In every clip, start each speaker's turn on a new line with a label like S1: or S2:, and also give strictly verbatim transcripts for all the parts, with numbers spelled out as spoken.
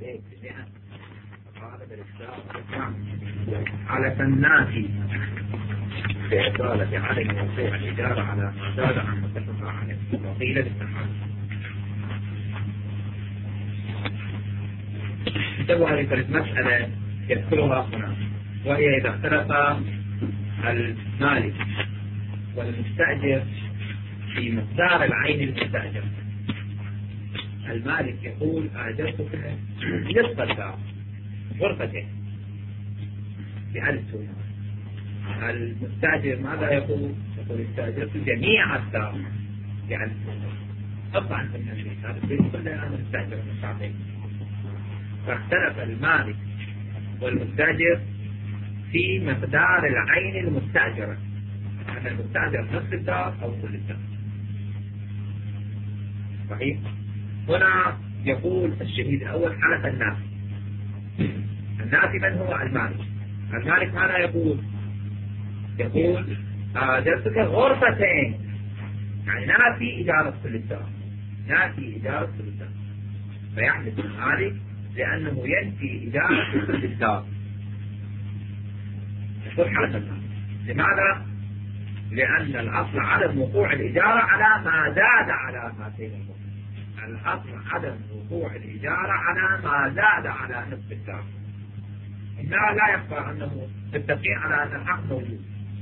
S1: على فناتي بإطالة عدم وقوع الإدارة على ما زاد عن متفق عليه وقيل بالتحالف. سوى هذه المسألة يذكرها هنا، وهي إذا اختلف المالك والمستأجر في مقدار العين المستأجر. المالك يقول أجرتك نصف الدار غرفتين بألف دينار. المستأجر ماذا يقول؟ يقول استأجرت جميع الدار بألف دينار. طبعا من البيت هذا البيت كله أنا مستأجر من ساعتين. فاختلف المالك والمستأجر في مقدار العين المستأجرة، أن المستأجر نصف الدار أو كل الدار. صحيح؟ هنا يقول الشهيد الأول حلف الناس. الناس من هو؟ المالك. المالك ماذا يقول؟ يقول أجرتك غرفتين، يعني نافي إدارة كل الدار، نافي إدارة كل الدار. فيحلف المالك لأنه ينفي إدارة كل الدار. يقول حلف الناس. لماذا؟ لأن الأصل عدم وقوع الإدارة على ما زاد على هاتين الغرفتين. الأصل عدم وقوع الإجارة على ما زاد على نصف الدار. إنها لا يخفى أنه متفقين على أن الحق موجود،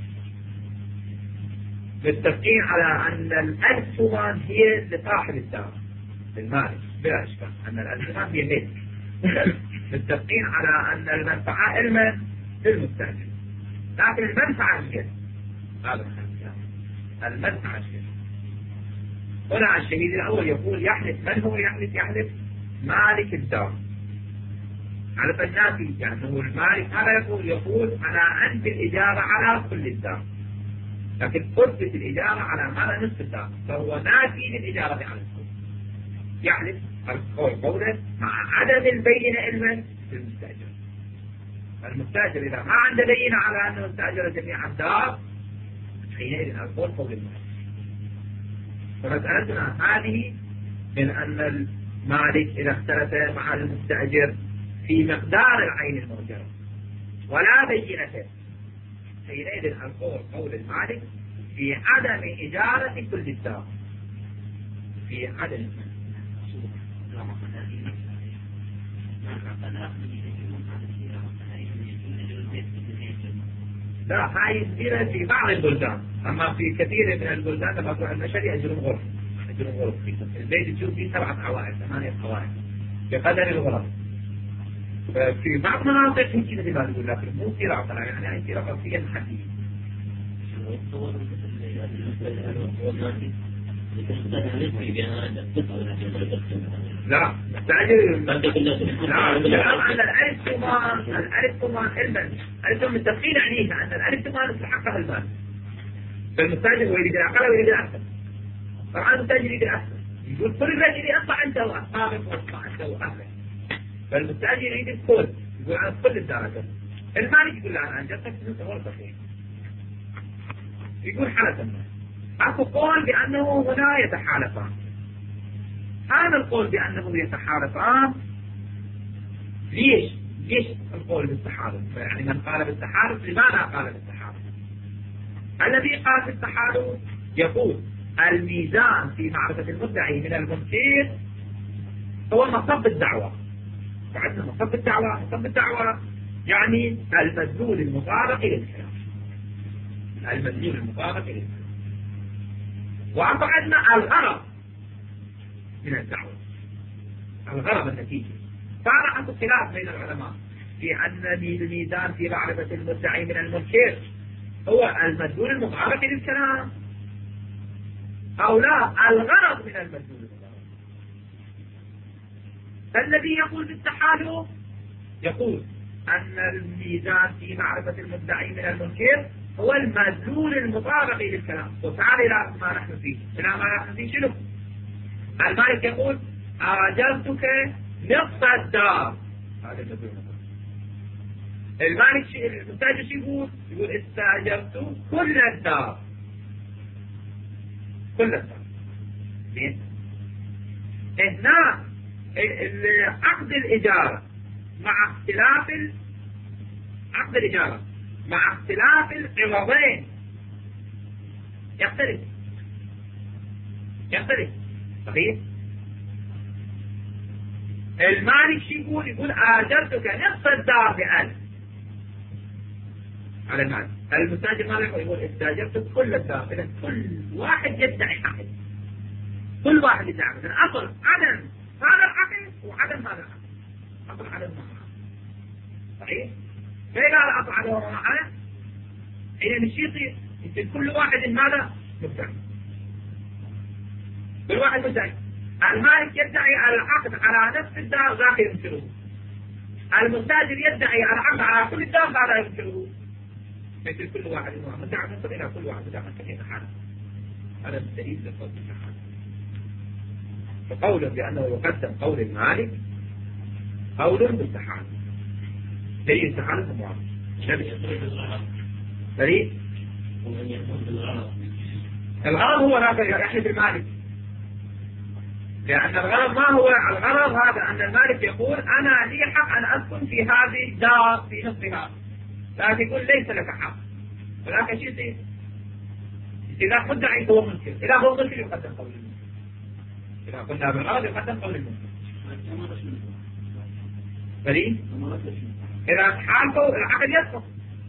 S1: متفقين على أن الألف ثمان هي لصاحب الدار للمالك بلا إشكال، أن الألف ثمان هي ملك. متفقين على أن المنفعة علما للمستأجر، لكن المنفعة هي هذا المنفعة هي. هنا الشهيد الأول يقول يحلف. من هو يحلف؟ يحلف مالك الدار على فالنافي، يعني هو المالك هذا يقول يقول أنا أنفي الإجارة على كل الدار، لكن أثبت الإجارة على ماذا؟ نصف الدار، فهو نافي للإجارة على الكل. يحلف القول قوله مع عدم البينة علما للمستأجر. المستأجر إذا ما عنده بينة على أنه استأجر جميع الدار حينئذ القول قول المالك. فمسألتنا هذه من أن المالك إذا اختلف مع المستأجر في مقدار العين المؤجرة ولا بينته حينئذ القول قول المالك في عدم إجارة كل الدار، في عدم. لا، هاي يصير في بعض البلدان، أما في كثير من البلدان لما تروح المشهد يأجرون غرف، يأجرون غرف البيت تشوف فيه سبعة عوائل ثمانية عوائل بقدر الغرف. في بعض مناطق في كذا في بعض البلدان لكن مو في رأسنا، يعني هاي في رأسية حديث. لا مستعجل. لا لا أن الألف ثمان الألف ثمان علما ألف متفقين عليها أن الألف ثمان استحقها المال. فالمستاجر هو يريد الأقل ويريد الأكثر. طبعا المستاجر يريد الأكثر، يقول كل رجل يطلع أنت وأصحابك وأطلع أنت وأهلك. فالمستاجر يريد الكل، يقول أنا كل الدرجة. المالك يقول لا أنا أنجزتك نصف غرفتين. يقول حالة الناس. أكو قول بأنه هنا يتحالفان. هذا القول بأنه يتحالفان ليش؟ ليش القول بالتحالف؟ يعني من قال بالتحالف لماذا قال بالتحالف؟ الذي قال بالتحالف يقول الميزان في معرفة المدعي من المنكر هو مصب الدعوة. فعندنا مصب الدعوة، مصب الدعوة يعني المدلول المطابق للكلام، المدلول المطابق للكلام. وعندنا الغرض من الدعوة، الغرض النتيجة. صار عنده خلاف بين العلماء في أن الميزان في معرفة المدعي من المنكر هو المدلول المطابق للكلام أو لا الغرض من المدلول المطابق. فالذي يقول بالتحالف يقول أن الميزان في معرفة المدعي من المنكر هو المدلول المطابق للكلام. وتعالى إلى ما نحن فيه. إلى ما نحن فيه شنو؟ المالك يقول أجرتك نصف الدار، هذا المدلول المطابق. المالك المستاجر شو يقول؟ يقول استأجرت كل الدار، كل الدار. زين؟ هنا عقد الإجارة مع اختلاف ال... عقد الإجارة مع اختلاف العوضين يختلف يختلف صحيح. المالك شو يقول؟ يقول آجرتك نصف الدار بألف على المال. المستاجر مالك يقول استاجرتك كل الدار. إذا كل واحد يدعي حقه، كل واحد يدعي حقه. الأصل عدم هذا الحقل وعدم هذا الحقل، أصل عدم هذا الحقل صحيح. فإذا الأصل عدم هذا الحقل حين مش يصير يصير كل واحد ماذا مدعي، كل واحد مدعي. المالك يدعي العقد على نفس الدار ذاك ينكره، المستاجر يدعي العقد على كل الدار هذا ينكره. مثل كل واحد مدعي نصر إلى كل واحد مدعي كثير حاله. هذا الدليل للصوت الحال. فقوله بأنه يقدم قول المالك قول بالتحال. دليل التحال هو معروف. دليل الغرض هو لا يحلف المالك، لأن الغرض ما هو الغرض هذا أن المالك يقول أنا لي حق أن أسكن في هذه الدار في نصفها، لكن يقول ليس لك حق. ولكن شيء يصير إذا مدعي هو منكر، إذا هو منكر يقدم قول المنكر. إذا قلنا بالغرض يقدم قول المنكر. دليل إذا حالته العقد يسقط.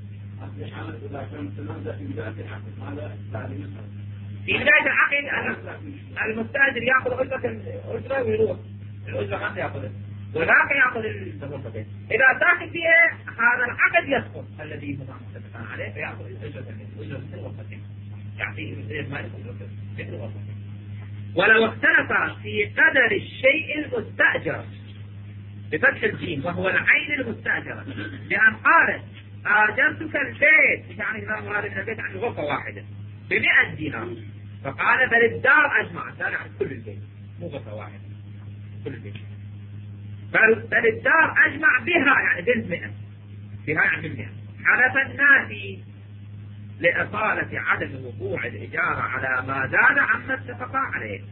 S1: في بداية العقد المستاجر يأخذ أجرة الأجرة ويروح، الأجرة ما يأخذها وذاك يأخذ الغرفتين. إذا تأخذ فيها هذا العقد يسقط الذي هما متفقان عليه، فيأخذ الأجرة الأجرة الغرفتين يعطيه مثل ما يأخذ. ولو اختلف في قدر الشيء المستأجر بفتح الجيم وهو العين المستأجرة، لأن قالت آجرتك البيت، يعني إذا مراد من البيت عن غرفة واحدة بمئة دينار، فقال بل الدار أجمعت، لا يعني كل البيت مو غرفة واحدة كل البيت، بل, بل الدار أجمع بها يعني بالمئة، بها يعني بالمئة. حلف النافي لإطالة عدم وقوع الإجارة على ما زاد عما اتفقا عليه.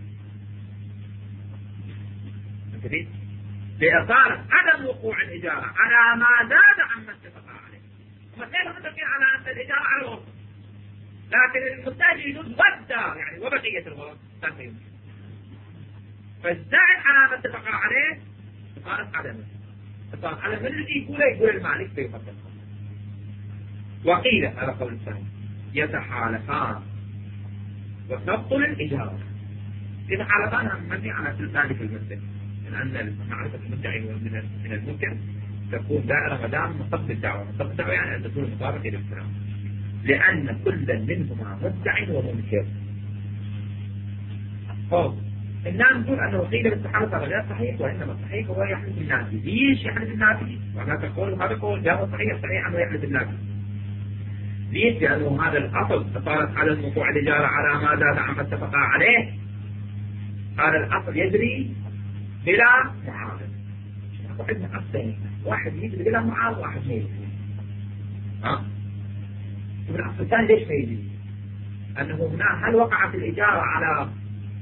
S1: لإطالة عدم وقوع الإجارة على ما زاد عما اتفقا عليه. ومثلا متفقين على أن الإجارة على الغرفة، لكن المستاجر يجوز والدار يعني وبقية الغرف تقييم، فالزائد على ما اتفقا عليه صارت عدمه، فصار على من الذي يقول يقول المالك فيقدم. وقيل هذا قول الثاني يتحالفان وتبطل الإجارة. يتحالفان مبني على ذلك المثل، لأن معرفة المدعي من من المنكر تكون دائرة مدام مصب الدعوة، مصب الدعوة يعني أن تكون مطابقة للكلام، لأن كل منهما مدعي ومنكر. طب الناس نقول أنه قيل بالتحالف هذا غير صحيح، وإنما الصحيح هو يحلف النافي. ليش يحلف النافي؟ وما تقول هذا قول جاء صحيح صحيح أنه يحلف النافي. ليش؟ لأنه هذا الأصل صارت على وقوع الإجارة على ما زاد عما اتفقا عليه. هذا الأصل يجري بلا معارض. عندنا أصلين، واحد يجري بلا معارض واحد ما يجري. ها؟ الأصل الثاني ليش ما يجري؟ أنه هنا هل وقعت الإجارة على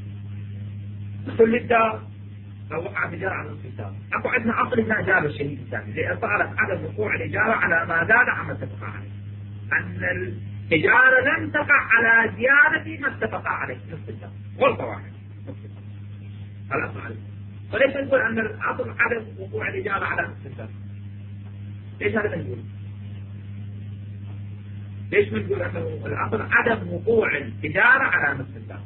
S1: كل الدار أو وقعت الإجارة على نصف الدار؟ أكو عندنا أصل هنا جاب الشهيد الثاني لإطالة عدم وقوع الإجارة على ما زاد عما اتفقا عليه، أن الإجارة لم تقع على زيادة ما اتفقا عليه نصف الدار، غلطة واحدة نصف الدار. هذا أصل عليه. فليش نقول أن الأصل عدم وقوع الإجارة على نصف الدار؟ ليش هذا نقول؟ ليش نقول أنه الأصل عدم وقوع الإجارة على نصف الدار؟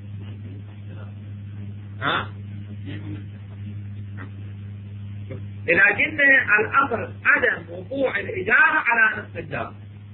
S1: ها؟ إذا قلنا الأصل عدم وقوع الإجارة على نصف الدار،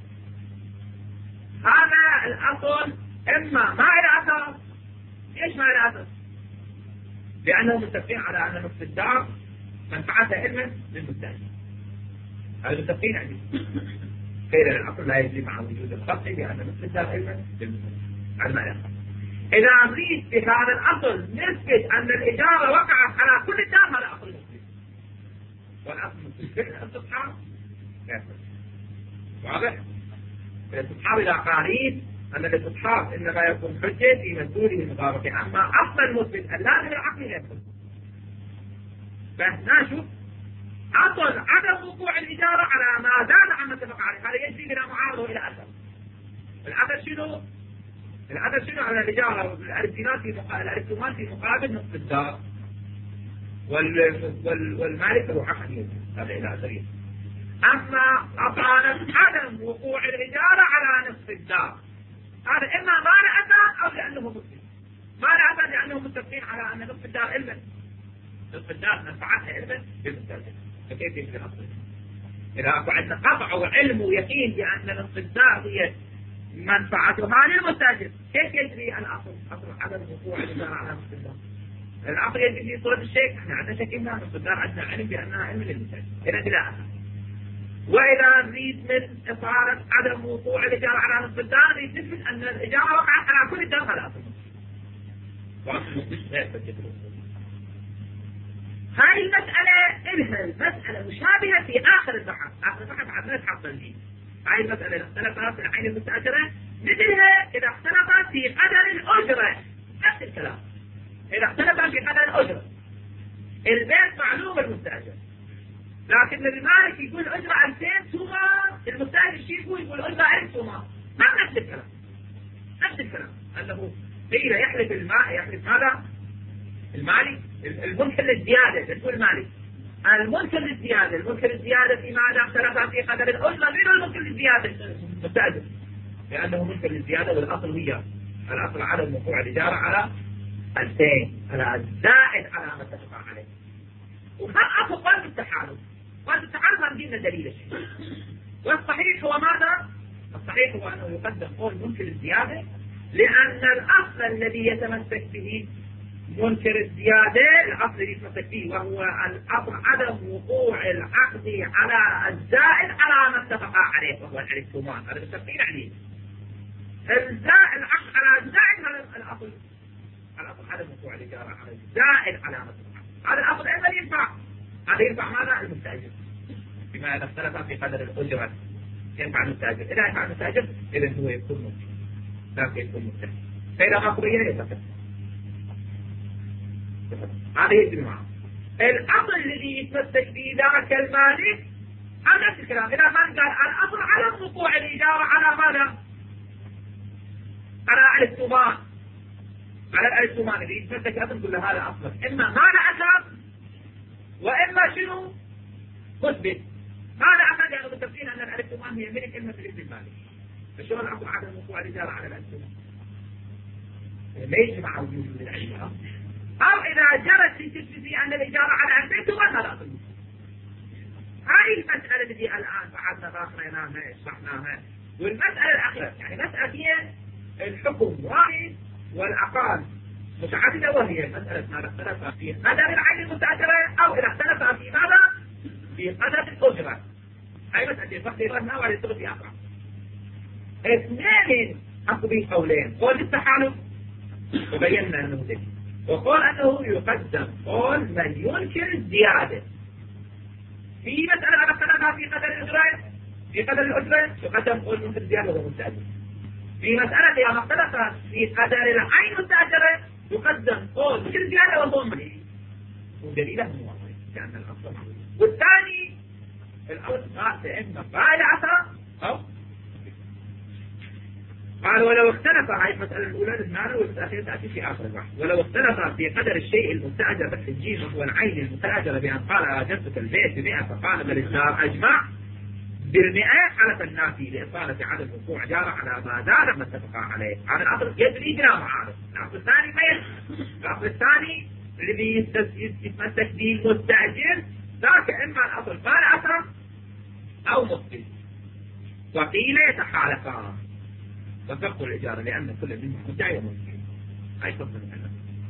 S1: هذا الأصل إما ما إلى أثر. ليش ما إلى أثر؟ لأنهم متفقين على أن نصف الدار منفعتها علما للمستأجر. هذا متفقين عندي. قيل الأصل لا يجري مع وجود القطع بأن نصف الدار علما للمستأجر. هذا ما يخطئ. إذا أريد في هذا الأصل نثبت أن الإجارة وقعت على كل الدار، هذا أصل مسلم. والأصل مسلم الاستصحاب واضح؟ الاستصحاب إذا قارين أن الاستصحاب إنما يكون حجة في مدلوله المطابقة، أما أصل المثبت اللازم العقل يدخل. فهنا شوف عطل عدم وقوع الإجارة على ما زاد عما اتفق عليه، هذا يجري بلا معارضة إلى أثر. الأثر شنو؟ الأثر شنو على الإجارة؟ الأرسنال في الأرسنال في مقابل نصف الدار وال وال والمالك له حق هذا إلى أثرين. أما أطالت عدم وقوع الإجارة على نصف الدار، هذا إما ما له أثر أو لأنه مسلم. ما له أثر لأنهم متفقين على أن نصف الدار علما، نصف الدار نفعتها علما بالمستأجر. فكيف يمكن أصل؟ إذا أكو عندنا قطع وعلم ويقين بأن نصف الدار هي منفعتها للمستأجر، كيف يجري الأصل؟ أصل عدم وقوع الإجارة على نصف الدار. الأصل يجري في صورة الشيك، احنا عندنا شك إنها نصف الدار، عندنا علم بأنها علم للمستأجر. إذا بلا أثر. وإذا نريد من إصارة عدم وقوع الإجارة على نصف الدار نريد نثبت أن الإجارة وقعت على كل الدار، هذا أصل هاي المسألة إلها المسألة مشابهة في آخر البحث. آخر البحث عندنا تحصل فيه هاي المسألة إذا اختلفت في العين المستأجرة مثلها إذا اختلفت في قدر الأجرة، نفس الكلام. إذا اختلفت في قدر الأجرة، البيت معلوم المستأجر، لكن المالك يقول الأجرة ألفين سومة، المستأجر شي يقول يقول الأجرة ألف سومة، ما نفس الكلام. نفس الكلام أنه قيل يحلف الماء يحلف ماذا؟ المالي المنكر للزيادة، تقول المالي المنكر للزيادة، المنكر للزيادة في ماذا؟ اختلف في قدر الأجرة. مين المنكر للزيادة؟ المستأجر، لأنه منكر للزيادة والأصل هي الأصل عدم وقوع الإجارة على ألفين، على الزائد على ما اتفق عليه. وخاف قلب التحالف، قلب التحالف ما بدينا دليل شيء. والصحيح هو ماذا؟ الصحيح هو أنه يقدم قول منكر الزيادة، لأن الأصل الذي يتمسك به منكر الزيادة الأصل الذي يتمسك به وهو الأصل عدم وقوع العقد على الزائد على ما اتفق عليه وهو الارثمان، هذا متفقين عليه. الزائد العقد على الزائد هذا الأصل، الأصل عدم وقوع الإجارة على الزائد على ما اتفق. هذا الأصل أيضا ينفع، هذا ينفع ماذا؟ المستأجر، بما إذا اختلف في قدر الأجرة ينفع المستأجر. إذا ينفع المستأجر إذا هو يكون ممكن، لكن يكون مستأجر. فإذا ما قبيله يتفق، هذا يجري معه. الأصل الذي يتمسك به ذاك المالك هذا نفس الكلام. إذا ما قال الأصل على وقوع الإجارة على ماذا؟ على الارتباط، على الارتباط اللي يتمسك أصل كل هذا أصلا إما ما له أثر وإما شنو؟ مثبت. ما له أثر يعني متفقين أن الارتباط هي ملك إما في الاسم المالك. فشو الأصل عدم وقوع الإجارة على الارتباط؟ ليش مع وجود العلم؟ أو إذا جرت في تثبيت أن الإجارة على ألفين ثم هذا أصل. هاي المسألة التي الآن بعدنا باقريناها شرحناها. والمسألة الأخيرة يعني مسألة هي الحكم واحد والأقال متعددة، وهي مسألة ماذا اختلف في قدر العين المستأجرة أو إذا اختلف في ماذا؟ في قدر الأجرة. هاي مسألة الفقه يرهنا وليس في أقرأ. اثنين أخذ به قولين، قول التحالف وبينا أنه دليل، وقال أنه يقدم قول من ينكر الزيادة. في مسألة على اختلافها في قدر الأجرة، في قدر الأجرة يقدم قول منكر الزيادة وهو مستأجر. في مسألة إذا اختلفت في قدر العين المستأجرة يقدم قول منكر الزيادة وهو مستأجر، ودليله موافق لأن الأصل. والثاني الأصل إما فاعل عصا أو قال ولو اختلف هاي المسألة الأولى المعنى والتأخير تأتي في آخر البحث. ولو اختلف في قدر الشيء المستأجر بس الجيم وهو العين المستأجرة بأن قال أجرتك البيت بمئة فقال بل الدار أجمع بالمئة حلف النافي لإصالة عدم وقوع جارة على ما زاد ما اتفق عليه. هذا الأصل يجري بلا معارض. الأصل الثاني ما يجري. الأصل الثاني الذي يتمسك به المستأجر ذاك إما الأصل قال أثر أو مفصل، وقيل يتحالفان وتبقوا الإجارة لأن كل منهم مدعي وممكن. هاي فصل المعنى.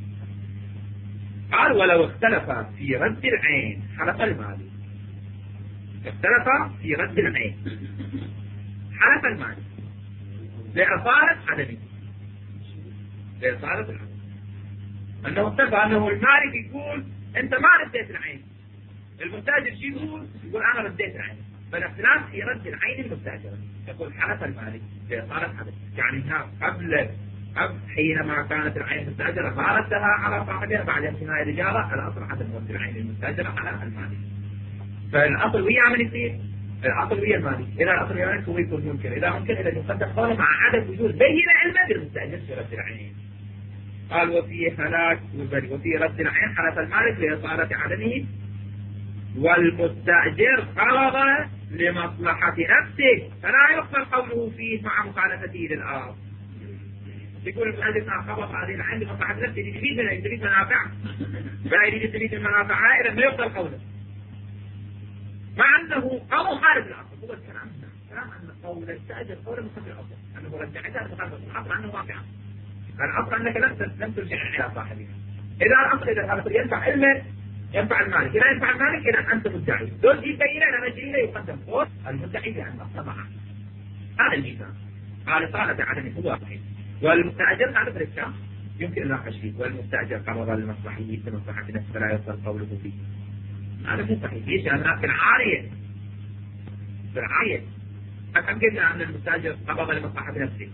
S1: قال ولو اختلف في رد العين حلف المالي. اختلف في رد العين حلف المالي لإصالة عدمه، لإصالة العدم. أنه اختلف أنه المالك يقول أنت ما رديت العين، المستأجر شو يقول؟ يقول أنا رديت العين. فالاختلاف في رد العين المستأجرة. يقول حلف المالك لإصالة عدمه، يعني هنا قبل حينما كانت العين مستأجرة ما ردها على صاحبها بعد انتهاء الإجارة، الأصل عدم رد العين المستأجرة على المالك. فالأصل ويا من يصير؟ الأصل ويا المالك. إذا الأصل ويا المالك هو يكون ممكن، إذا ممكن إذا يقدم قوله مع عدم وجود بينة علما بالمستأجر في رد العين. قال وفي هلاك وفي رد العين حلف المالك لإصالة عدمه، والمستأجر قرض لمصلحة نفسه فلا يقبل قوله فيه مع مخالفته للآخر. يقول المؤلف قبض هذه العين لمصلحة نفسه، يريد يريد منافع لا يريد يريد المنافع عائلة، ما يقبل قوله مع أنه قول خارج الأصل. هو الكلام كلام أن قول المستأجر قول مخالف الأصل، أنه رد عدها مخالف الأصل عنه واقعا. الأصل أنك لم لم ترجع إلى صاحبها. إذا الأصل إذا الأصل ينفع علما ينفع المالك، إذا ينفع المالك إذا أنت مدعي دول جيب بينة أنا مجرية يقدم قول المدعي بأن الأصل معه. هذا الميزان. قال صالة عدم هو صحيح. والمستأجر هذا في الإسلام يمكن أن ناقش فيه. والمستأجر قرض لمصلحته لمصلحة نفسه فلا يصل قوله فيه. هذا مو صحيح. ليش؟ لأنها في العارية في العارية أكم قلنا أن المستأجر قرض لمصلحة نفسه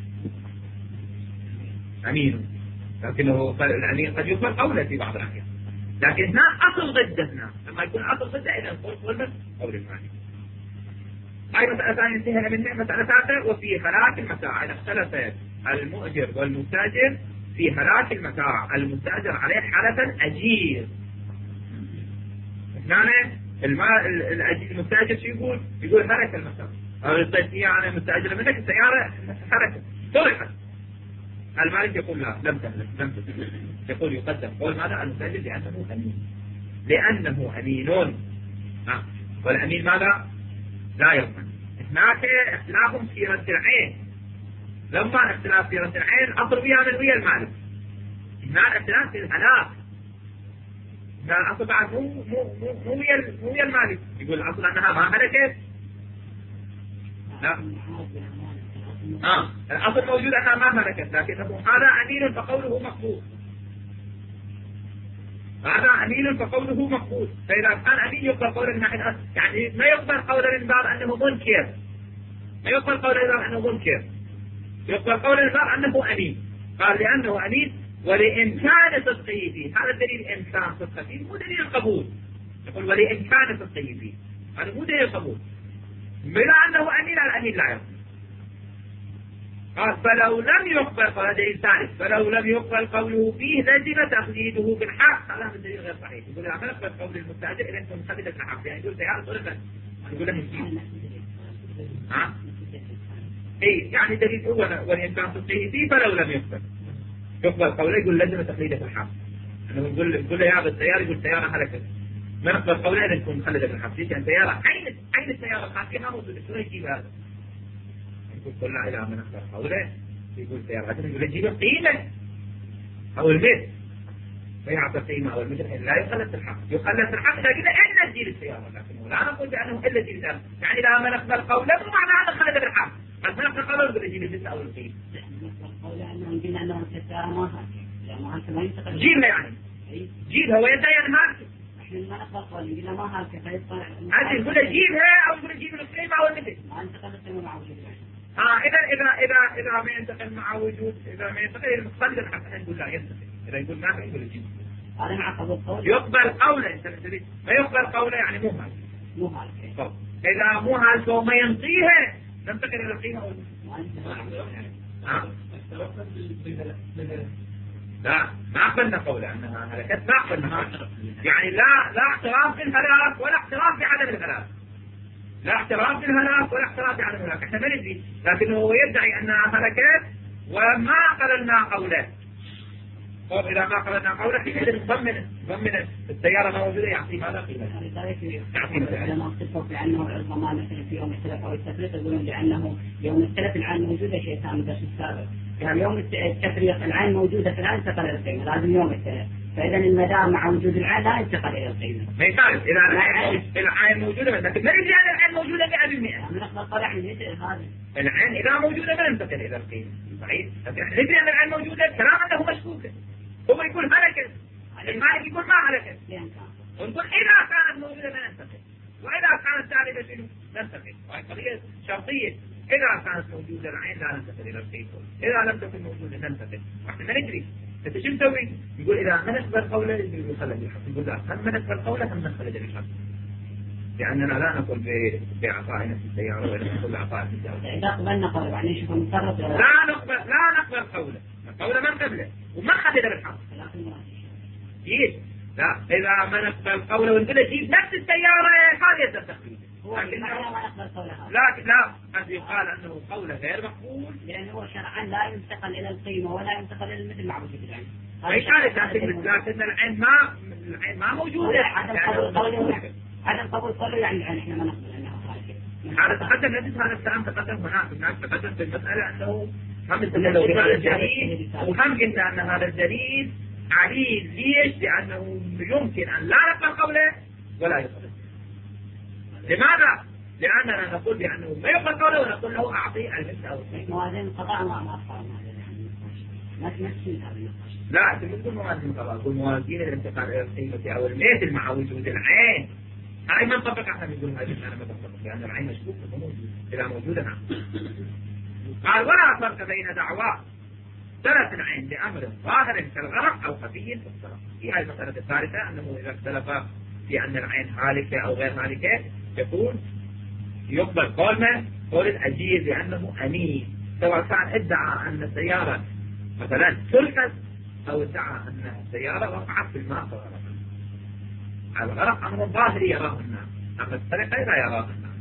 S1: أمين، لكنه الأمين قد يقبل قوله في بعض الأحيان. لكن هنا أصل ضده، هنا لما يكون أصل ضده إذا نقول قول قول المالك. هاي مسألة ثانية انتهينا منها. مسألة ثالثة وفي هلاك المتاع. إذا اختلف المؤجر والمستأجر في هلاك المتاع، المستأجر عليه حالة أجير. هنا المستأجر شو يقول؟ يقول هلك المتاع، أو السيارة المستأجرة منك السيارة هلكت سرقت. المالك يقول لا لم تهلك لم تهلك. يقول يقدم قول ماذا؟ المستأجر لأنه أمين، لأنه أمين. ها والأمين ماذا؟ لا يضمن. هناك اختلاف في رد العين. لما اختلاف في رد العين أصل ويا من ويا المالك. هناك اختلاف في الهلاك. هنا الأصل بعد مو مو مو مو ويا مو ويا المالك. يقول الأصل أنها ما هلكت. لا. آه الأصل موجود أنها ما هلكت، لكنه هذا أمين فقوله مقبول. هذا أمين فقوله مقبول. فإذا كان أمين يقبل قولا من ناحية، يعني ما يقبل قولا من باب أنه منكر، ما يقبل قولا من باب أنه منكر، يقبل قولا من باب أنه أمين. قال لأنه أمين ولإمكان صدقه فيه. هذا دليل إمكان صدقه فيه، مو دليل القبول. يقول ولإمكان صدقه فيه، هذا مو دليل القبول. بلا أنه أمين على الأمين لا يقبل. قال فلو لم يقبل، هذا دليل ثالث، فلو لم يقبل قوله فيه لزم تقليده بالحق. هذا من دليل غير صحيح. يقول لا ما نقبل قول المستأجر إذا أنتم مخلد الحق، يعني يقول سيارة طلبت يقول له مسكين. ها؟ إيه يعني دليل هو والإمكان صدقه فيه فلو لم يقبل يقبل قوله يقول لزم تقليده بالحق. أنه يقول يقول له يا أبا السيارة، يقول سيارة هلكت، ما نقبل قوله إذا أنتم مخلد بالحق. ليش؟ يعني سيارة عين عين السيارة الخاصة ما موجودة، شو يجيب هذا؟ يقول لا إلى من أخبر قوله يقول سيارة يقول يجيب القيمة أو المثل، ما يعطي قيمة أو المثل لا يخلص الحق. يخلص الحق إذا كده إلا تجيب السيارة، لكن لا نقول بأنه إلا تجيب السيارة. يعني لا من أخبر قوله مو معنى أنه خلد بالحق، بس من أخبر قوله يقول يجيب المثل أو القيمة.
S2: قوله أنه يمكن أنه السيارة ما هلكت،
S1: جيبها يعني جيبها ويبدأ ينهار.
S2: احنا ما نقبل قول يقول ما هلكت فيصطنع.
S1: هذه يقول جيبها أو يقول يجيب القيمة أو المثل.
S2: ما انتقل مع وجود.
S1: آه إذا إذا إذا إذا ما ينتقل مع وجود، إذا ما ينتقل المخلد الحق نقول لا ينتقل. إذا يقول ما يقول يجيب.
S2: هذا مع قبول قول.
S1: يقبل قوله أنت تدري ما يقبل قوله يعني مو هالك.
S2: مو هالك.
S1: طب إذا مو هالك وما ينطيها ننتقل إلى القيمة أو ها؟ لا ما قلنا قوله أنها هلكت، ما قلنا يعني لا لا اعتراف بالهلاك ولا اعتراف بعدم الهلاك. لا اعتراف بالهلاك ولا اعتراف بعدم الهلاك. احنا ما ندري، لكنه هو يدعي أنها هلكت وما قلنا قوله. طب إذا ما قلنا قوله إذا ضمن ضمن السيارة موجودة يعطي ماذا قيمة؟
S2: لما اختلفوا في عنه الضمان مثلا في يوم السلف أو التفريق يقولون لأنه يوم السلف العين موجودة شيء ثاني درس السابق. يعني يوم التفريق العين موجودة في العين انتقل إلى القيمة، لازم يوم السلف. فإذا المدار مع وجود العين لا ينتقل إلى القيمة.
S1: ما يصير إذا العين العين موجودة، لكن ما ندري أن العين موجودة مئة بالمئة.
S2: من أخبار طلع من مثل هذا.
S1: العين إذا موجودة ما ننتقل إلى القيمة، صحيح؟ لكن ندري أن العين موجودة، كلام أنه مشكوك. هو يقول هلكت، المالك يقول ما هلكت. ونقول إذا كانت موجودة ما ننتقل، وإذا كانت ثابتة شنو؟ ننتقل. وهي قضية شرطية إذا كانت موجودة العين لا ننتقل إلى القيد، إذا لم تكن موجودة ننتقل. احنا ما ندري انت شو نسوي؟ يقول اذا ما نقبل قوله يقول خلد الحق، يقول لا هم نقبل قوله هم نخلد الحق، لاننا لا نقول باعطاء نفس السياره ولا نقول باعطاء نفس السياره.
S2: اذا قبلنا قوله يعني نشوف مفرد
S1: لا نقبل لا نقبل قوله، قوله من قبله وما خلد الحق. جيد لا اذا ما نقبل قوله ونقول جيب نفس السياره هذه التخفيف.
S2: هو لا يقبل قولها.
S1: لا لا قد يقال انه قوله غير مقبول
S2: لانه شرعا لا ينتقل الى القيمه ولا ينتقل الى المثل مع وجود العين.
S1: اي كانت لكن العين ما العين ما موجوده.
S2: عدم قبول قوله عدم قبول قوله يعني العين احنا ما نقبل انها خارجه.
S1: هذا تقدم نفس هذا الكلام تقدم هناك هناك تقدم في المساله انه هم لو هذا الدليل وهم قلنا ان هذا الدليل عليل. ليش؟ لانه يمكن ان لا نقبل قوله ولا يقبل. لماذا؟ لأننا نقول بأنه ما يقبل قوله ونقول له أعطي المثل أو الثاني.
S2: موازين قضاء ما ما أفعل ما تمثل هذا النقاش.
S1: لا تقول موازين قضاء، تقول موازين الانتقال إلى القيمة أو المثل مع وجود العين. هاي ما نطبق احنا نقول هاي أنا ما نطبق لأن العين مشكوكة مو موجودة إذا موجودة نعم. قال ولا فرق بين دعوى ثلاث العين بأمر ظاهر كالغرق أو خفي في الصلاة. في هاي المسألة الثالثة أنه إذا اختلف في أن العين هالكة أو غير هالكة يقول يقبل قولنا قول الأجير لأنه أمين، سواء كان ادعى أن السيارة مثلا سرقت أو ادعى أن السيارة وقعت في الماء فغرق. الغرق أمر ظاهري يراه الناس، أما السرقة لا يراه الناس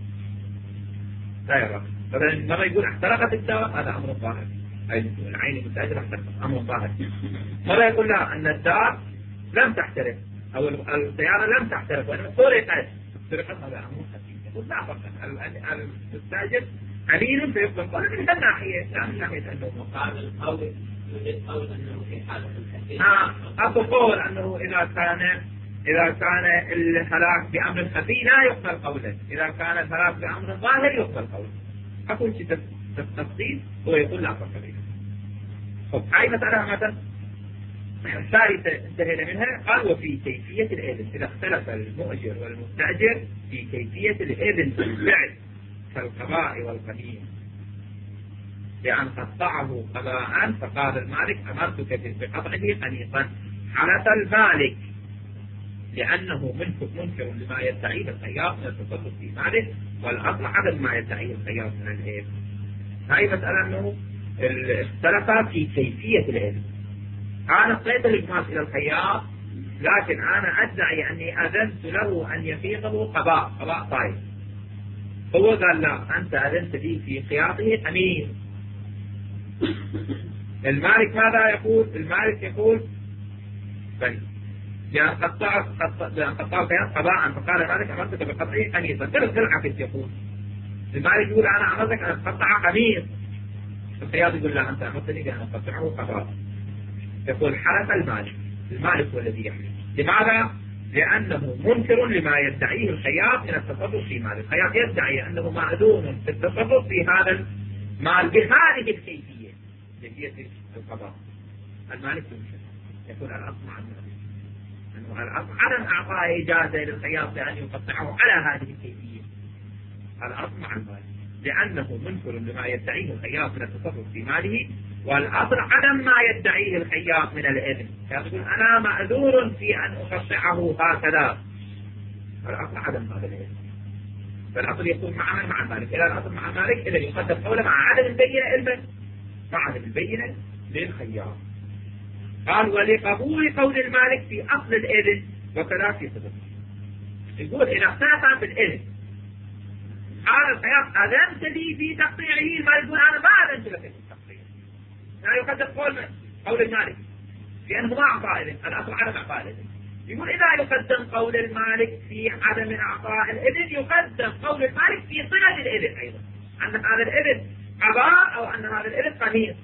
S1: لا يراه. مثلا مرة يقول احترقت الدار هذا أمر ظاهري، أي العين المتأجرة احترقت أمر ظاهري. مرة يقول لا أن الدار لم تحترق أو السيارة لم تحترق وإنما سرقت سرقت هذا أمر خفي. يقول لا فرق، المستأجر أمين فيقبل قوله من الناحية لا من ناحية أنه مقابل قول قول أنه في حالة الخفي. ها أكو قول أنه إذا كان إذا كان الهلاك بأمر خفي لا يقبل قوله، إذا كان الهلاك بأمر ظاهر يقبل قوله. أقول شيء تفصيل هو يقول لا فرق بينهم. طب هاي مسألة مثلا الثالثة انتهينا منها. قال وفي كيفية الإذن إذا اختلف المؤجر والمستأجر في كيفية الإذن في الفعل كالقضاء والقديم لأن قطعه قضاء فقال المالك أمرتك بقطعه قنيصا حلف المالك لأنه منكر لما يدعيه الخياط من التصرف في ماله والأصل عدم ما يدعيه الخياط من الإذن. هاي مسألة أنه اختلف في كيفية الإذن. أنا اصطيت الإجماس إلى الخياط لكن أنا أدعي أني أذنت له أن يفيقه قضاء قضاء طائف. هو قال لا أنت أذنت لي في خياطه أمين. المالك ماذا يقول؟ المالك يقول بني لأن قطع لأن قطع خياط قضاء فقال المالك أمرتك بقطعه قنيصا. بالعكس يقول المالك يقول أنا أمرتك أن تقطع قميص، الخياط يقول لا أنت أمرتني بأن أقطعه قضاء. يقول حلف المالك، المالك هو الذي يحلف. لماذا؟ لأنه منكر لما يدعيه الخياط من التصرف في ماله. الخياط يدعي أنه مأذون في التصرف في هذا المال بهذه الكيفية كيفية القضاء. المالك ينكر يقول الأصل مع المالك أنه الأصل عدم أعطاء إجازة للخياط بأن يقطعه على هذه الكيفية. الأصل مع المالك لأنه منكر لما يدعيه الخياط من التصرف في ماله والأصل عدم ما يدعيه الخياط من الإذن. يقول أنا مأذور في أن أقطعه هكذا، الأصل عدم هذا الإذن. فالأصل يكون مع من مع المالك. إذا الأصل مع المالك إذا يقدم قوله مع عدم البينة علما مع عدم البينة للخياط. قال ولقبول قول المالك في أصل الإذن وكذا في صدقه. يقول إذا اختلف في الإذن قال الخياط أذنت لي في تقطيعه، المالك يقول أنا ما أذنت لك في التقطيع. لا يقدم قول قول المالك لأنه ما أعطى إذن، الأصل عدم أعطاء الإذن. يقول إذا يقدم قول المالك في عدم إعطاء الإذن يقدم قول المالك في صلة الإذن أيضا، أن هذا الإذن قضاء أو أن هذا الإذن قميص.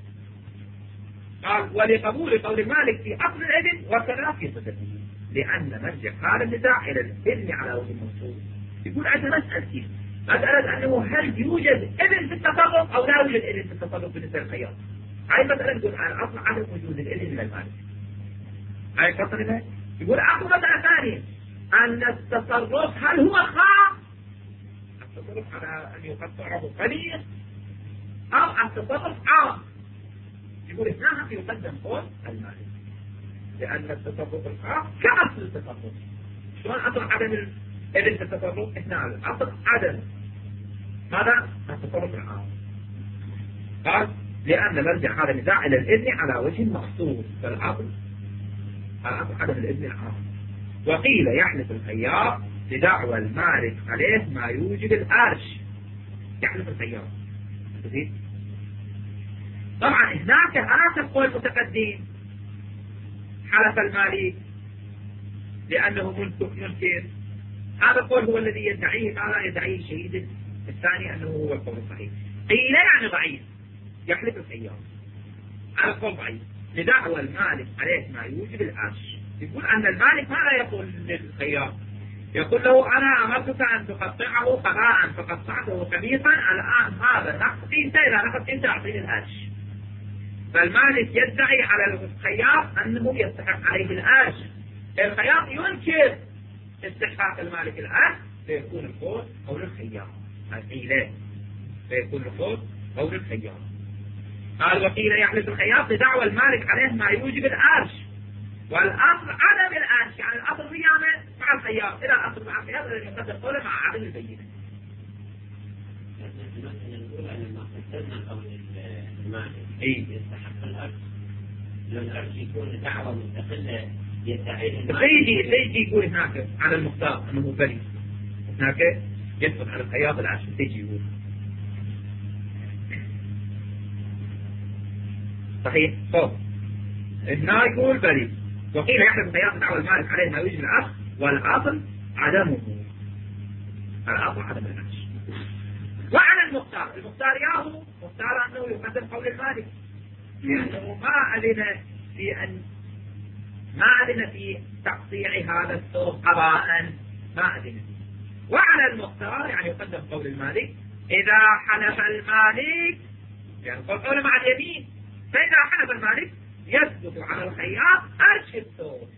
S1: قال ولقبول قول المالك في أصل الإذن وكذا في صلته لأن مرجع هذا النزاع إلى الإذن على وجه المنصوص. يقول عندنا مسألتين، مسألة أنه هل يوجد إذن في التصرف أو لا يوجد إذن في التصرف بالنسبة للخياط. هاي مسألة يقول على أصل عدم وجود الإذن من المالك. هاي قصر يقول أخذ مسألة ثانية أن التصرف هل هو خاص التصرف على أن يقطعه قليل أو التصرف عام. يقول هنا يقدم قول المالك لأن التصرف العام كأصل التصرف. شلون أصل عدم الإذن التصرف؟ إحنا الأصل عدم هذا التصرف العام. قال لأن مرجع هذا النزاع إلى الإذن على وجه مخصوص فالأصل الأصل عدم الإذن العام. وقيل يحلف الخيار لدعوى المالك عليه ما يوجب الأرش. يحلف الخيار طبعا هناك هذا قول متقدم حلف المالك لأنه منكر. هذا القول هو الذي يدعيه ما يدعيه الشهيد الثاني أنه هو القول الصحيح. قيل يعني ضعيف يحلف الخيار على القول ضعيف لدعوى المالك عليه ما يوجب الأرش. يقول أن المالك ماذا يقول للخيار؟ يقول له أنا أمرتك أن تقطعه قطاعا فقطعته خبيثا، الآن هذا نقص أنت، إذا نقص أنت أعطيني الأرش. فالمالك يدعي على الخيار أنه يستحق عليه الأرش. الخيار ينكر استحقاق المالك الأرش فيكون القول قول الخيار. قيل فيكون القول قول الخيار. قال وقيل يحلف الخيار لدعوى المالك عليه ما يوجب الأرش، والأصل عدم الأرش، يعني الأصل قيامه مع الخيار. إذا الأصل مع الخيار الذي يقدر قوله مع عدم البينة.
S3: إيه يستحق الأرش، لو الأرش يكون دعوة مستقلة يستحيل.
S1: سيجي سيجي يقول هناك على المختار أنه بريء، هناك يدخل على الخيار الأرش سيجي يقول صحيح صوت. هنا يقول بريء. وقيل يحلف الخيار دعوى المالك عليه ما يوجب الأرش، والأصل عدمه. الأصل عدم الأرش. وعلى المختار، المختار ياهو مختار أنه يقدم قول المالك لأنه ما أذن في أن ما أذن في تقطيع هذا الثوب قضاء، ما أذن. وعلى المختار يعني يقدم قول المالك إذا حلف المالك، يعني قول مع اليمين، فإذا حلف المالك يثبت على الخيار أرش الثوب.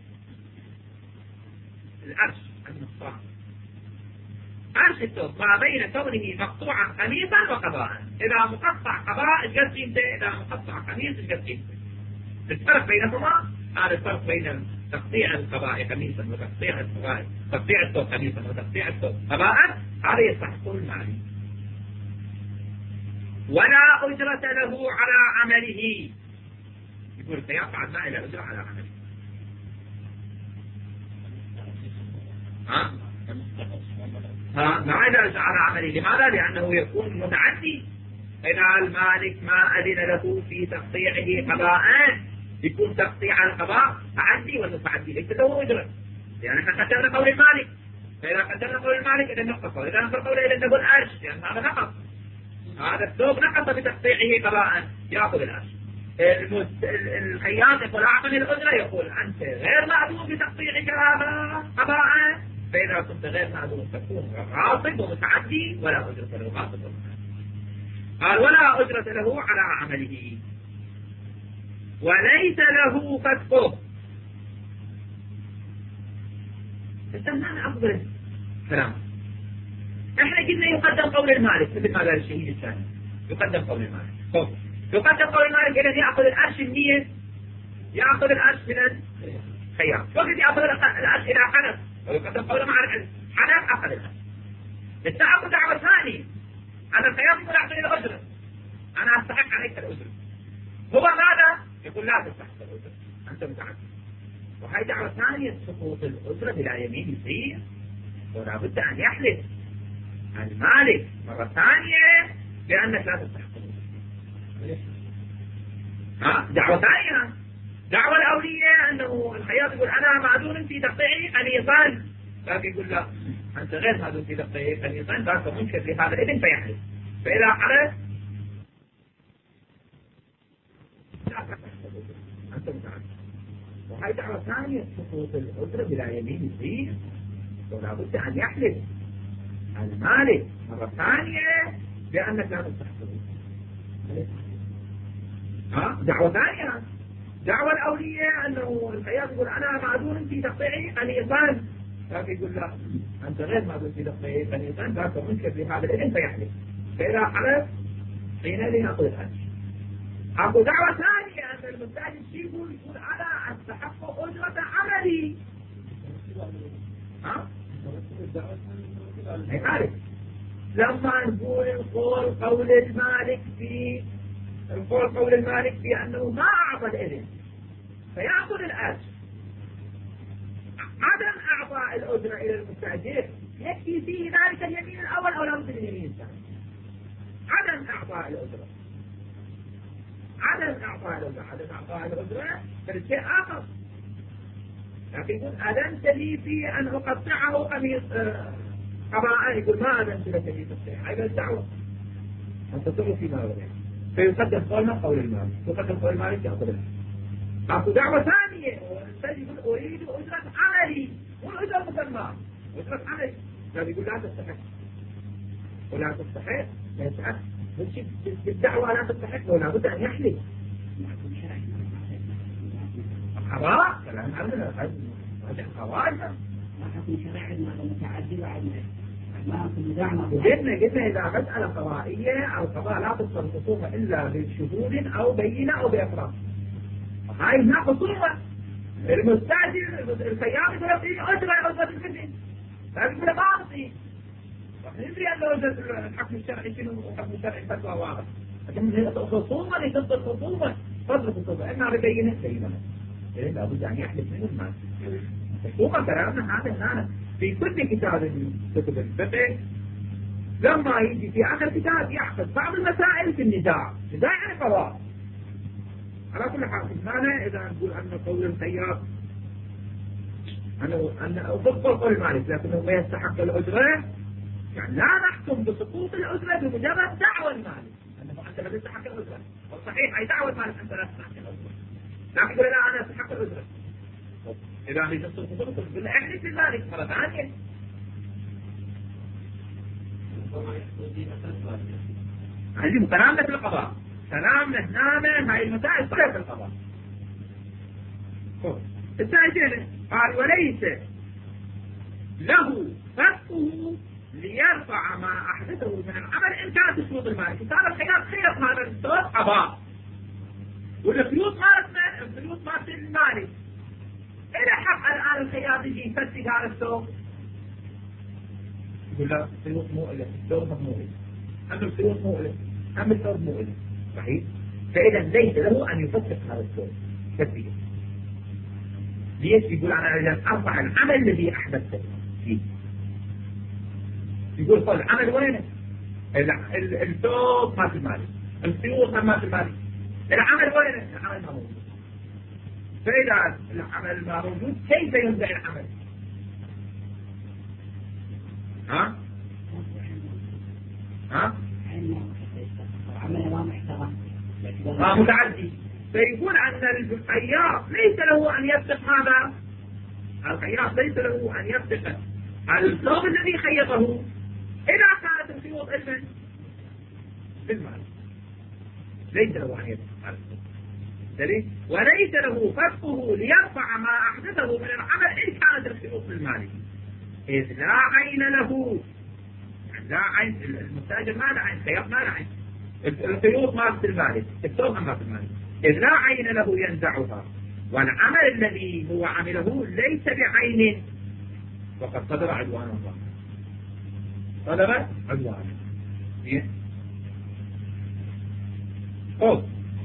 S1: الأرش المختار أرش الثوب ما بين كونه مقطوعا قميصا وقضاء. إذا مقطع قضاء ايش قد قيمته، إذا مقطع قميص ايش قد قيمته. الفرق بينهما هذا الفرق بين تقطيع القضاء قميصا وتقطيع القضاء تقطيع الثوب قميصا وتقطيع الثوب قضاء، هذا يستحق المالي. ولا أجرة له على عمله. يقول سيقع المال لا أجرة على عمله. ها ها ما إذا على عمله. لماذا؟ لأنه يكون متعدي. إذا المالك ما أذن له في تقطيعه قضاء يكون تقطيع القضاء تعدي، والمتعدي ليس له أجرة، لأن احنا قدرنا قول المالك. فإذا قدرنا قول المالك إذا نقص، وإذا نقص قوله إذا نقول أرش، لأن هذا نقص، هذا الثوب نقص بتقطيعه قضاء يأخذ الأرش. الخياط يقول أعطني الأجرة، يقول أنت غير مأذون بتقطيعك هذا قضاء، فإذا كنت غير مأذون تكون غاصب ومتعدي ولا أجرة له. غاصب قال ولا أجرة له على عمله وليس له فسقه. استنى أفضل كلام. احنا قلنا يقدم قول المالك مثل ما قال الشهيد الثاني، يقدم قول المالك. طب يقدم قول المالك الذي يأخذ الأرش النية، يأخذ الأرش من الخيار، وقت يأخذ الأرش إلى حنف، ويقدم قول مع حنف أخذ الأرش. التأخذ دعوة ثانية، أنا الخيار يقول أعطني الأجرة، أنا أستحق عليك الأجرة. هو ماذا؟ يقول لا تستحق الأجرة، أنت متعدي. وهي دعوة ثانية سقوط الأجرة بلا يمين يصير، ولا بد أن يحلف المالك مرة ثانية بأنك لا تستحق الأجرة. ها دعوة ثانية. دعوة الأولية أنه الخياط يقول أنا معذور في تقطيعي قميصا، لكن يقول لا أنت غير معذور في تقطيعي قميصا، فأنت منكر في هذا الإذن فيحلف. فإذا حلف لا تستحق الأجرة، أنت متعدي. وهي دعوة ثانية سقوط الأجرة بلا يمين يصير، ولا بد أن يحلف المالك مرة ثانية بأنك لا تستحق الأجرة. ها دعوة ثانية. دعوة الأولية أنه الخياط يقول أنا معذور في تقطيعي قميصا، لكن يقول لا أنت غير ما قلت للطيب فالإنسان ذاك منكر في هذا الإذن فيحلف، فإذا حلف حينئذ يأخذ الأجر. أكو دعوة ثانية أن المستأجر يقول يقول أنا أستحق أجرة عملي. ها؟ يعرف لما نقول القول قول المالك في القول قول المالك في أنه ما أعطى الإذن فيأخذ الأجر. عدم أعطاء الأجرة إلى المستأجر يكفي فيه ذلك اليمين الأول أو لابد من اليمين الثاني. عدم إعطاء الأجرة عدم إعطاء الأجرة عدم إعطاء الأجرة فالشيء آخر. لكن يقول أذنت لي في أن أقطعه قميص قضاء، يقول ما أذنت لك في تصحيح، هذا الدعوة أن تصر فيما وليه فيقدم قولنا قول المالك، يقدم قول المالك يأخذ له. أكو دعوة ثانية يقول أريد أجرة عملي والأجرة مسمى أجرة عملي، لكن يقول لا تستحق ولا تستحق لا يسأل بالدعوة لا تستحق ولا بد أن يحلف. القضاء كلام عندنا هذا القضاء
S2: ما حكم شرعي هذا متعدي وعدنا ما كل دعوة.
S1: وجدنا قلنا إذا مسألة قضائية القضاء لا تصل الخصومة إلا بشهود أو بينة أو بإقرار. هاي هنا خصومة المستأجر الخيار يقول أعطيني أجرة أجرة الفتن لكن يقول ما أعطي. ندري أن أجرة الحكم الشرعي شنو الحكم الشرعي فتوى واضح، لكن خصومة لتصل الخصومة فضل الخصومة إما ببينة بينة إذن لابد أن يحدث منه المال. خصومة كلامنا هذا هنا في كل كتاب من كتب الفقه لما يجي في آخر كتاب يحفظ بعض المسائل في النزاع، نزاع يعني قضاء. على كل حال هنا إذا نقول أن قول الخيار أنه أنه ضد قول المالك لكنه ما يستحق الأجرة، يعني لا نحكم بسقوط الأجرة بمجرد دعوى المالك أنه أنت لا تستحق الأجرة، والصحيح أي دعوى المالك أنت لا تستحق الأجرة، لكن يقول لا أنا أستحق الأجرة. إذا هي تصل خصوصا بالله احلف المالك مرة ثانية. هذه كلامنا في القضاء، كلامنا هنا هاي المسائل صحيح في القضاء. الثاني قال وليس له فقه ليرفع ما أحدثه من العمل إن كانت شروط المالك. صار الخيار خير هذا الصوت قضاء والفلوس مالتنا الفلوس مالت المالك إلى حق الآن الخيار يجي يفتش هذا السوق يقول لا الفلوس مو إله الثوب مو إله أما الفلوس مو إله أما الثوب مو إله صحيح. فإذا ليس له أن يفتش هذا السوق كثير. ليش يقول أنا إذا أرفع العمل الذي أحدثته فيه يقول طيب العمل وينه؟ الثوب مالت المالك الفلوس مالت المالك العمل وينه؟ العمل ما موجود. فإذا العمل ما موجود كيف ينبع العمل؟ ها؟ ها؟ ها متعدي. فيقول أن الخياط ليس له أن يفتح هذا الخياط ليس له أن يفتح الثوب الذي خيطه إذا كانت الخيوط علما بالمال ليس له أن يفتح دليل وليس له فتحه ليرفع ما أحدثه من العمل إن كانت الخيوط بالمال إذ لا عين له. لا عين المستأجر ما له عين خياط ما له عين الخيوط ما بالمال الثوب ما بالمال إذ لا عين له ينزعها والعمل الذي هو عمله ليس بعين وقد صدر عدوان الله صدر عدوان قل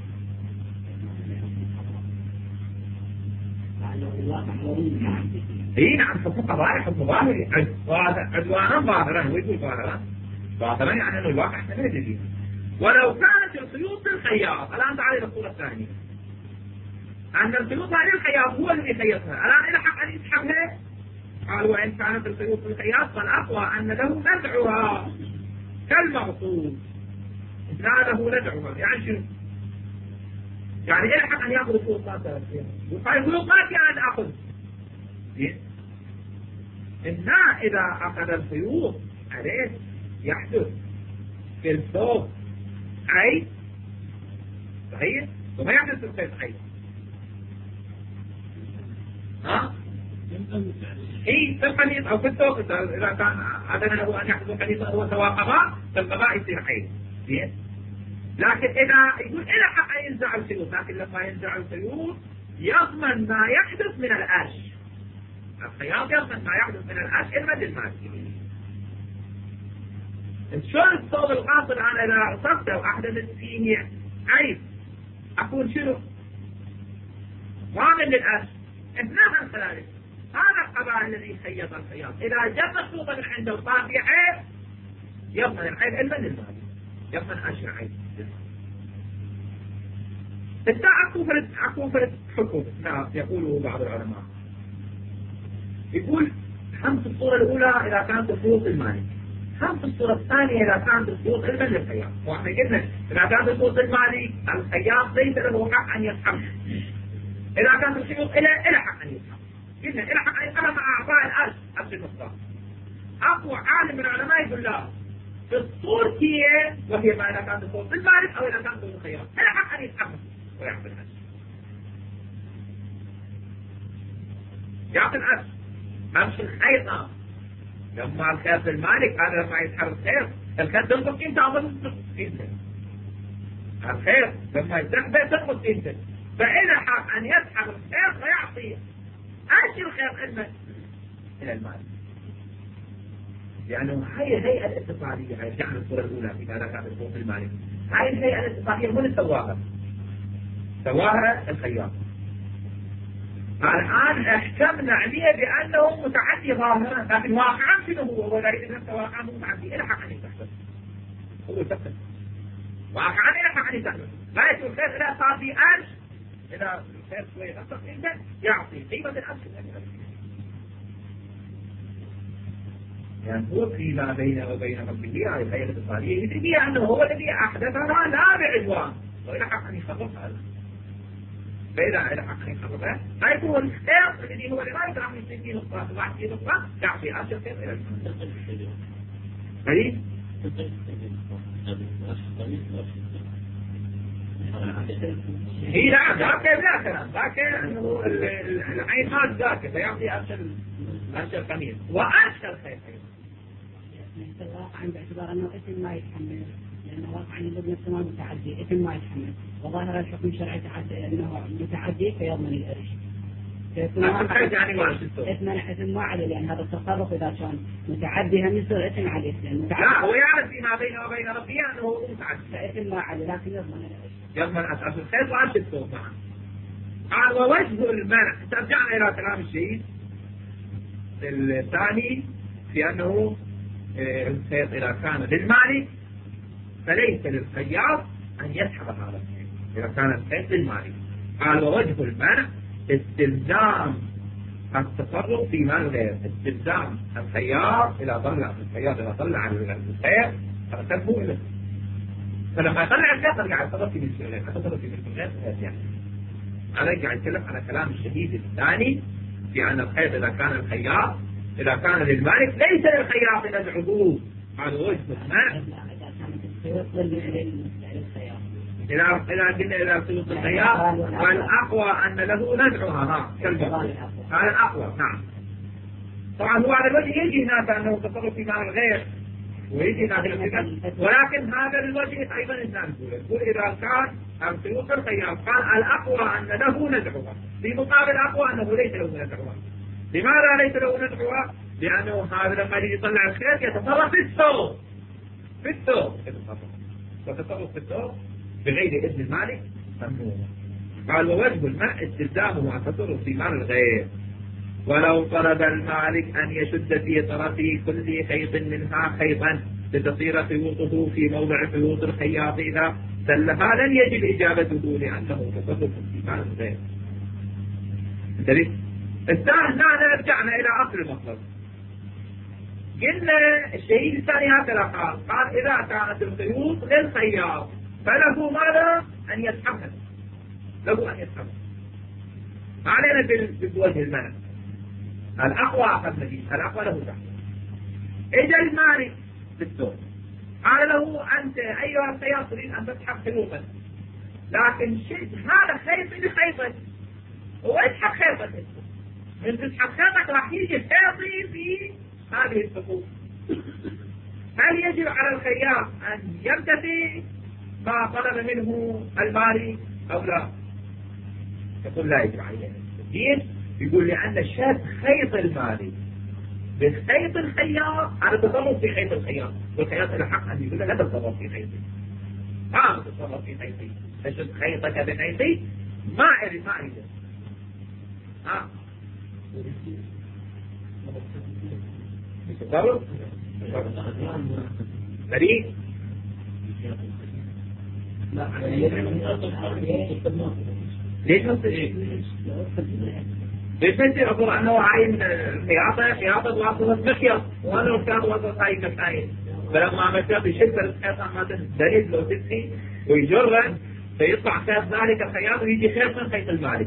S1: اي نعم حكم قضائي حكم ظاهري عدوانا ظاهرا ويقول ظاهرا ظاهرا يعني انه الواقع احنا ما ندري. ولو كانت الخيوط للخياط الان تعالي للصوره الثانيه ان الخيوط هذه الخياط هو الذي خيطها الان الى حق ان يسحبها قال وان كانت الخيوط للخياط فالاقوى ان له ندعها كالمغصوب لا له ندعها يعني شنو؟ يعني إلى حق أن يأخذ الخيوط ما تأخذ وقال الخيوط ما كانت أخذ إنها إذا أخذ الخيوط عليه يحدث في الثوب عيب صحيح وما يحدث في الخيط عيب ها اي في القميص او في الثوب اذا كان اذن له ان يحفظ القميص هو سواء قضاء فالقضاء يصير حيض زين. لكن اذا يقول الى حق ان ينزع الخيوط، لكن لما ينزع الخيوط يضمن ما يحدث من الأش. الخياط يضمن ما يحدث من الأش المد المالكي. شلون الثوب الغاصب انا اذا اصبته واحدثت فيه عيب اكون شنو؟ ضامن للأش. اثناء ذلك هذا القضاء الذي خيط الخياط اذا جاء مخطوطه من عنده وصار في عيب يضمن العيب المد المالكي، يضمن أش العيب. إذا أكو فرد أكو فرد حكم يقوله بعض العلماء، يقول خمس الصورة الأولى إذا كانت الشروط المالية، خمس الصورة الثانية إذا كانت الشروط علما للخياط. وإحنا قلنا إذا كانت الشروط المالي الخياط ليس له حق أن يسحب، إذا كانت الشروط إلى إلى حق أن يسحب، قلنا إلى حق أن يسحب مع أعطاء الأرض أرض المقدار. أقوى عالم من العلماء يقول لا، في الصورتية وهي ما إذا كانت الشروط المالي أو إذا كانت الشروط الخياط إلى حق أن يسحب ويعطي الأس. يعطي الأس أمس الخيط لما الخيط المالك هذا لما يسحب الخيط الخيط تنقص قيمته أو تنقص قيمته. الخيط لما يسحبه تنقص قيمته، فإذا حق أن يسحب الخيط ويعطي أيش الخيط علما إلى المالك، لأنه هاي الهيئة الاتصالية هاي يعني الصورة الأولى في هذا كان الصوت المالك، هاي الهيئة الاتصالية من سواها؟ سواها الخياط. الآن احكمنا عليه بأنه متعدي ظاهرا، لكن واقعا شنو هو؟ ولا إذا كان واقعا متعدي إلى حق أن يستحسن، هو يستحسن واقعا إلى حق أن يستحسن. لا يكون الخير إذا صار في أرش، إذا الخير شوية أصدق إنسان يعطي قيمة الأرش، يعني هو فيما بينه وبين ربه هذه الهيئة الاتصالية يدري بها أنه هو الذي أحدثها لا بعدوان وإلى حق أن يخططها. فإذا إلى حق أن يخططها هذا هو الخير الذي هو لما يدرع من سنين نقطة وواحد في نقطة تعطي أرش الخير إلى المنطقة. هذه؟ هي لا ذاك لا كلام ذاك العين ما ذاك فيعطي أرش أرش القميص وأرش الخير.
S2: واقعا باعتبار أنه اسم ما يتحمل، لأنه واقعا يضمن نفسه ما متعدي، اسم ما يتحمل، وظاهر الحكم الشرعي أنه متعدي فيضمن الإرش. فيكون اسم اسم ما عليه، لأن هذا التصرف إذا كان متعدي هم يصير اسم عليه، لأنه
S1: لا هو يعرف فيما بينه وبين ربه أنه متعدي،
S2: فاسم ما عليه لكن يضمن الإرش،
S1: يضمن أساس الخير وأرش الصوت معه. قال ووجه المنع، ترجعنا إلى كلام الشيء الثاني في أنه الخيط إذا كان للمالك فليس للخياط أن يسحب هذا الخيط إذا كان الخيط للمالك. قال ووجه المنع استلزام التصرف في مال غير، استلزام الخياط إذا طلع الخياط إذا طلع الخيط فأخذه له، فلما يطلع الخيط رجع يتصرف في مثل غير، يتصرف في مثل غير يعني. أنا قاعد أتكلم على كلام الشهيد الثاني في أن الخيط إذا كان الخياط إذا كان للمالك ليس للخياط إلى العبود. هذا وجه المنع. إذا إذا قلنا إذا سلوك الخياط والأقوى أن له نزعها ها هذا الأقوى. نعم طبعا هو على الوجه يجي هناك أنه تصرف في مال الغير ويجي هناك، ولكن هذا الوجه أيضا الإنسان يقول إذا كان سلوك الخياط قال الأقوى أن له نزعها، في مقابل الأقوى أنه ليس له نزعها. لماذا ليس له نزعها؟ لأنه هذا لما يجي يطلع الخير يتصرف في الثوب في الثوب يتصرف وتصرف في الثوب بغير إذن المالك ممنوع. قال ووجه الماء استلزامه التصرف في مال الغير، ولو طلب المالك أن يشد في طرف كل خيط منها خيطا لتصير خيوطه في موضع خيوط الخياط إذا سلها لن يجب إجابته لأنه تصرف في مال الغير. الثاني رجعنا إلى أصل المطلب. قلنا الشهيد الثاني هكذا قال قال إذا كانت الخيوط للخياط فله ماذا أن يسحبها، له أن يسحبها. علينا بالوجه المنع الأقوى أخذنا فيه، الأقوى له سحب. إجا المالك بالثوب قال له أنت أيها الخياط تريد أن تسحب خيوطا، لكن شد هذا خيط لخيطك واسحب خيطك من تسحب خيطك راح يجي خيطي في هذه الثقوب. هل يجب على الخياط أن يمتثل ما طلب منه المالك أو لا؟ يقول لا يجب عليه التمثيل. يقول لأن شد خيط المالك بخيط الخياط هذا تصرف في خيط الخياط، والخياط له حق أن يقول لا تتصرف في خيطي، ها تتصرف في خيطي، تشد خيطك بخيطي ما أريد ما أريد ها تصرف بريء. ليش نصير؟ ليش نصير أقول أنه عين خياطة خياطة واصلة مخيط وأنا الخياط واصلة هاي كفاية، فلما عملتها بشكل الخياطة ما تدريد لو تبكي ويجرن فيطلع خيط ذلك الخياط ويجي خيط من خيط المالك.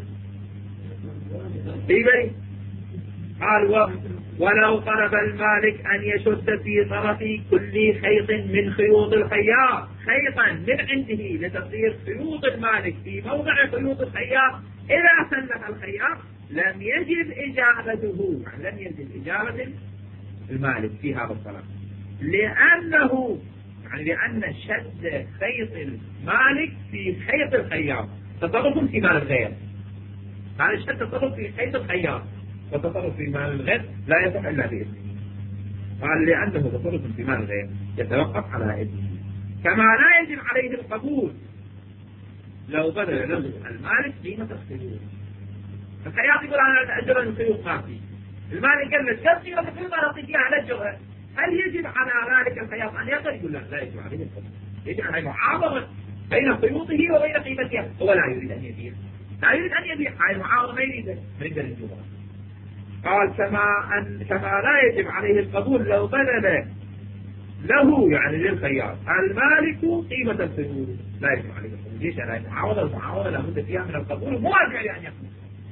S1: إيه قال ولو طلب المالك أن يشد في طرف كل خيط من خيوط الخياط خيطا من عنده لتصير خيوط المالك في موضع خيوط الخياط إذا سلف الخياط لم يجب إجابته، يعني لم يجب إجابة المالك في هذا الطلب، لأنه يعني لأن شد خيط المالك في خيط الخياط تصرف في مال الغير. هذا الشد تصرف في خيط الخياط وتصرف في مال الغير لا يصح إلا بإذنه. قال لأنه تصرف في مال الغير يتوقف على إذنه، كما لا يجب عليه القبول لو بذل له المالك قيمة الخيوط. الخياط يقول أنا أجر الخيوط خاصي، المالك قال له كم قيمة الخيوط أنا أعطيك إياها على الجرة، هل يجب على ذلك الخياط أن يقبل؟ يقول لا لا يجب عليه القبول، يجب عليه معاوضة بين خيوطه وبين قيمتها، هو لا يريد أن يبيع، لا يريد أن يبيع، هاي المعاوضة ما يريد ما يقدر الجرة. قال كما أن كما لا يجب عليه القبول لو بذل له يعني للخياط المالك قيمة الخيوط لا يجب عليه القبول. ليش؟ أنا المعاوضة المعاوضة لابد فيها من القبول موافق لأن يقبل.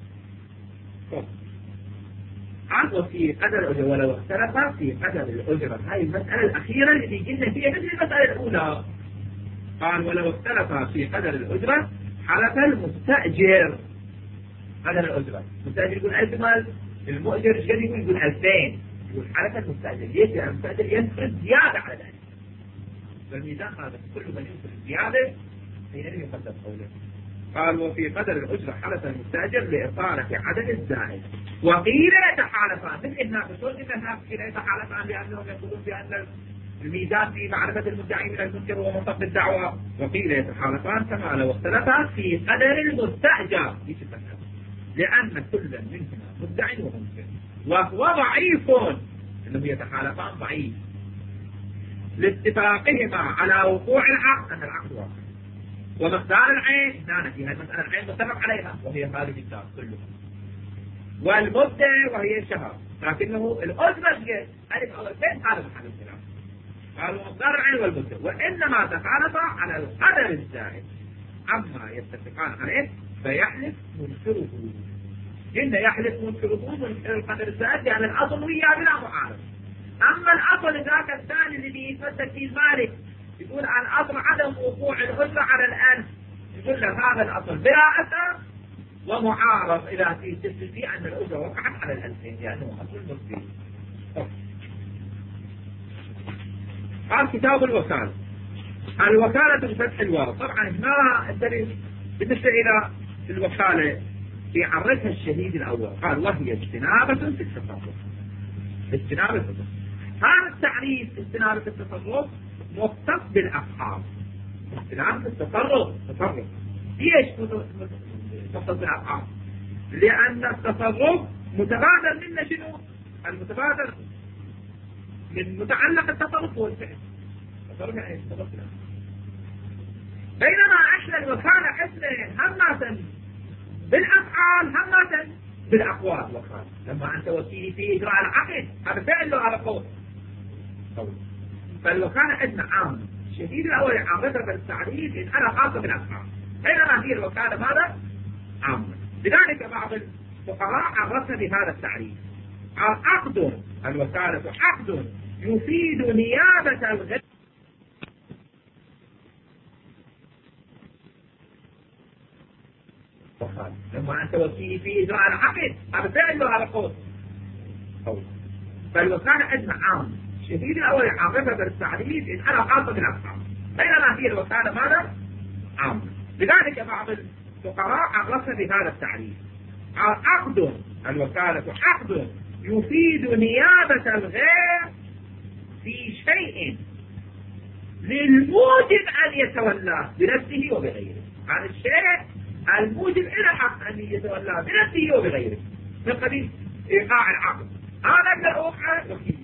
S1: عاد وفي قدر الأجرة ولو اختلف في قدر الأجرة، هاي المسألة الأخيرة اللي قلنا فيها مثل المسألة الأولى. قال ولو اختلف في قدر الأجرة حلف المستأجر قدر الأجرة. المستأجر يقول ألف مال، المؤجر ايش يقول؟ يقول ألفين. يقول حلف المستأجر. ليش؟ لأن المستأجر ينفذ زيادة على ذلك، فالميزان هذا كل من ينفذ زيادة حينئذ يقدر قوله. قال وفي قدر الأجرة حلف المستأجر لإطالة عدد الزائد. وقيل يتحالفان، مثل هناك شلون إن هناك قيل يتحالفان لأنهم يقولون بأن الميزان في معرفة المدعي من المنكر ومنطق الدعوة. وقيل يتحالفان كما لو اختلفا في قدر المستأجر، لأن كل منهما مدعي ومنكر وهو ضعيف، انهم يتحالفان ضعيف لاتفاقهما على وقوع العقد أن العقد واقع. ومقدار العين هنا في هذه المسألة العين متفق عليها وهي هذه الدار كلها، والمدة وهي شهر، لكنه الأجرة هي ألف أو ألفين هذا محل الخلاف. قالوا مقدار العين والمدة، وإنما تخالفا على القدر الزائد عما يتفقان عليه فيحلف منكره. إن يحلف منكره منكر القدر الزائد يعني الأصل وياه بلا معارض. أما الأصل ذاك الثاني اللي بيتمسك فيه المالك يقول الأصل عدم وقوع الأجرة على الألف، يقول له هذا الأصل بلا أثر ومعارض إلى في تثبيت أن الأجرة وقعت على الألفين لأنه أصل مصري. قال كتاب الوكالة. الوكالة بفتح الواو. طبعا ما الدليل بالنسبة إلى الوكالة يعرفها الشهيد الأول. قال وهي استنابة في التصرف. استنابة في التصرف. هذا التعريف استنابة في التصرف مختص بالأفعال. استنابة التصرف تصرف. ليش مختص بالأفعال؟ لأن التصرف متبادل منه شنو؟ المتبادل من متعلق التصرف هو الفعل. التصرف يعني التصرف. بينما احنا الوكالة حسنة همة بالأفعال همة بالأقوال. وكالة لما أنت وكيلي في إجراء العقد هذا فعل له على قول. فالوكالة عندنا عام. الشديد الأول عامتها بالتعريف إن أنا خاصة بالأفعال، بينما هي الوكالة ماذا؟ عامة. لذلك بعض الفقهاء عرفنا بهذا التعريف. عقد الوكالة عقد يفيد نيابة الغير الوكالة، لما أنت وكيل في إجراء العقد هذا فعل له هذا قول. فالوكالة عندنا عام، الشديد الأول يعرفها بالتعريف إن أنا خاصة بالأفعال، بينما هي الوكالة ماذا؟ عام. لذلك بعض الفقراء عرفها بهذا التعريف: عقد الوكالة عقد يفيد نيابة الغير في شيء للموجب أن يتولاه بنفسه وبغيره. عن الشيء الموجب إلى حق أن يتولاه بنفسه وبغيره من قبيل إيقاع العقد، هذا من الأوقع وكيل.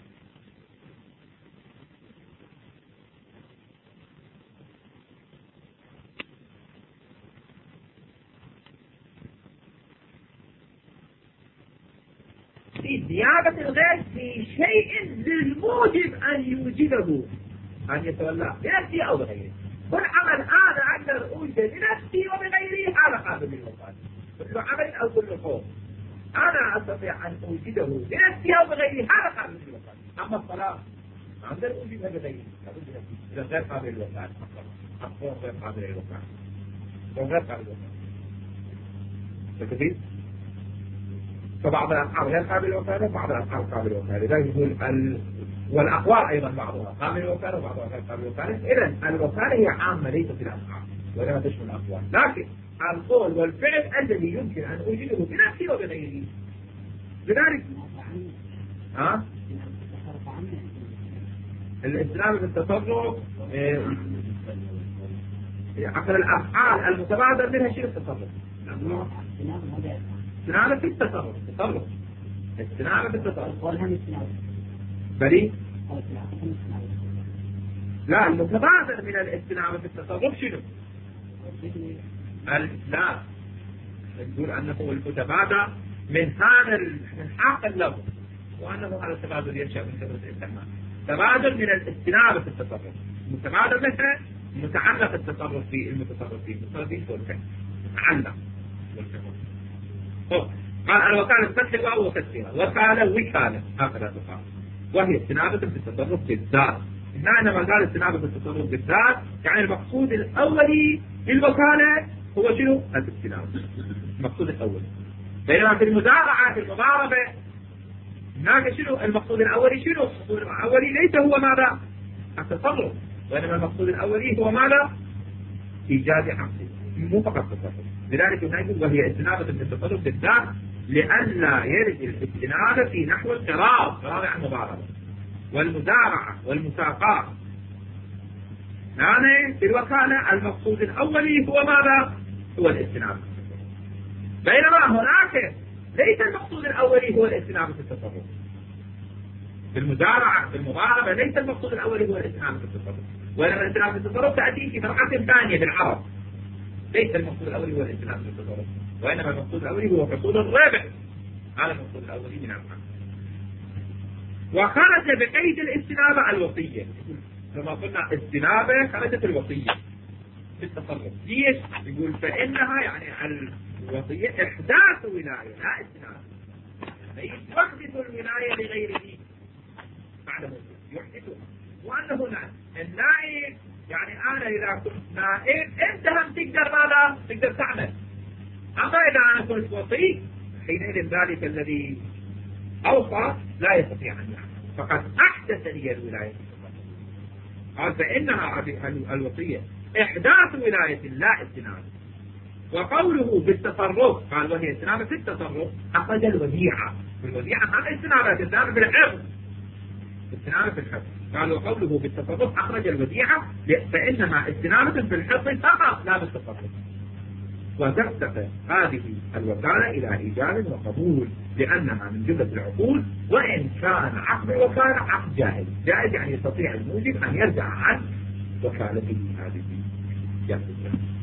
S1: في نيابة الغير في شيء للموجب أن يوجبه أن يتولاه بنفسه أو بغيره. والعمل هذا أقدر أوجد بنفسي وبغيري، هذا قابل للوكالة. كل عمل أو كل قول أنا أستطيع أن أوجده بنفسي أو بغيري، هذا قابل للوكالة. أما الصلاة ما أقدر أوجدها بغيري، إذا غير قابل للوكالة، الصلاة غير قابل للوكالة، غير قابل للوكالة. فكيف؟ فبعض الأفعال غير قابل للوكالة، بعض الأفعال قابل للوكالة. لذلك يقول ال... والأقوال أيضا بعضها قابل للوكالة وبعضها غير قابل للوكالة. إذن الوكالة هي عامة ليست الأفعال ولا تشمل الأقوال، لكن القول والفعل الذي يمكن أن أوجده بنفسي وبغيري. لذلك ها الاستلام بالتصرف عقل الأفعال المتبادر منها شيء التصرف. استنابة في التصرف، التصرف استنابة في التصرف بلي لا، المتبادر من الاستنابة في التصرف شنو؟ لا، نقول أنه المتبادر من هذا من حق اللفظ، وأنه هذا التبادل ينشأ من كثرة الاستعمال. تبادل من الاستنابة في التصرف، المتبادر مثلا متعلق التصرف في المتصرف فيه، المتصرف فيه والفعل متعلق والفعل. قال الوكالة فتح الواو وكسرها، وكالة وكالة هكذا تقال، وهي استنابة في التصرف بالذات. إنما قال استنابة في التصرف بالذات يعني المقصود الأولي للوكالة هو شنو؟ الاستنابة، المقصود الأولي. بينما في المزارعة في المضاربة هناك شنو المقصود الأولي؟ شنو المقصود الأولي؟ ليس هو ماذا؟ التصرف، وإنما المقصود الأولي هو ماذا؟ إيجاد حقه، مو فقط التصرف. لذلك يقول وهي استنابة في التصرف بالذات لئلا يرد الاستنابة في نحو القراض، قراض عن المضاربة والمزارعة والمساقات. يعني في الوكالة المقصود الأولي هو ماذا؟ هو الاستنابة. بينما هناك ليس المقصود الأولي هو الاستنابة في التصرف. في المزارعة في المضاربة ليس المقصود الأولي هو الاستنابة في التصرف، وإنما الاستنابة في التصرف تأتي في فرقة ثانية بالعرب. ليس المقصود الأولي هو الاستنابة في التصرف، وإنما المقصود الأولي هو حصول الربح. هذا المقصود الأولي من العقد. وخرج بقيد الاستنابة الوصية، كما قلنا استنابة خرجت الوصية في التصرف. ليش؟ يقول فإنها يعني الوصية إحداث ولاية لا استنابة، فيحدث الولاية لغيره بعد موته يحدثها. وأنه النائب يعني أنا إذا كنت نائب أنت هم تقدر ماذا؟ تقدر تعمل. أما إذا أنا كنت وصي حينئذ ذلك الذي أوصى لا يستطيع أن يعمل، فقد أحدث لي الولاية. قال فإنها الوصية إحداث ولاية لا استنابة. وقوله بالتصرف قال وهي استنابة في التصرف أخرج الوديعة. الوديعة هذا استنابة استنابة في الحفظ، استنابة في الحفظ. قال وقوله بالتصرف أخرج الوديعة فإنها استنابة في الحفظ فقط لا بالتصرف. وترتقي هذه الوكالة إلى إيجاب وقبول لأنها من جملة العقود، وإن كان عقد الوكالة عقد جائز. جائز يعني يستطيع الموجب أن يرجع عن وكالته هذه.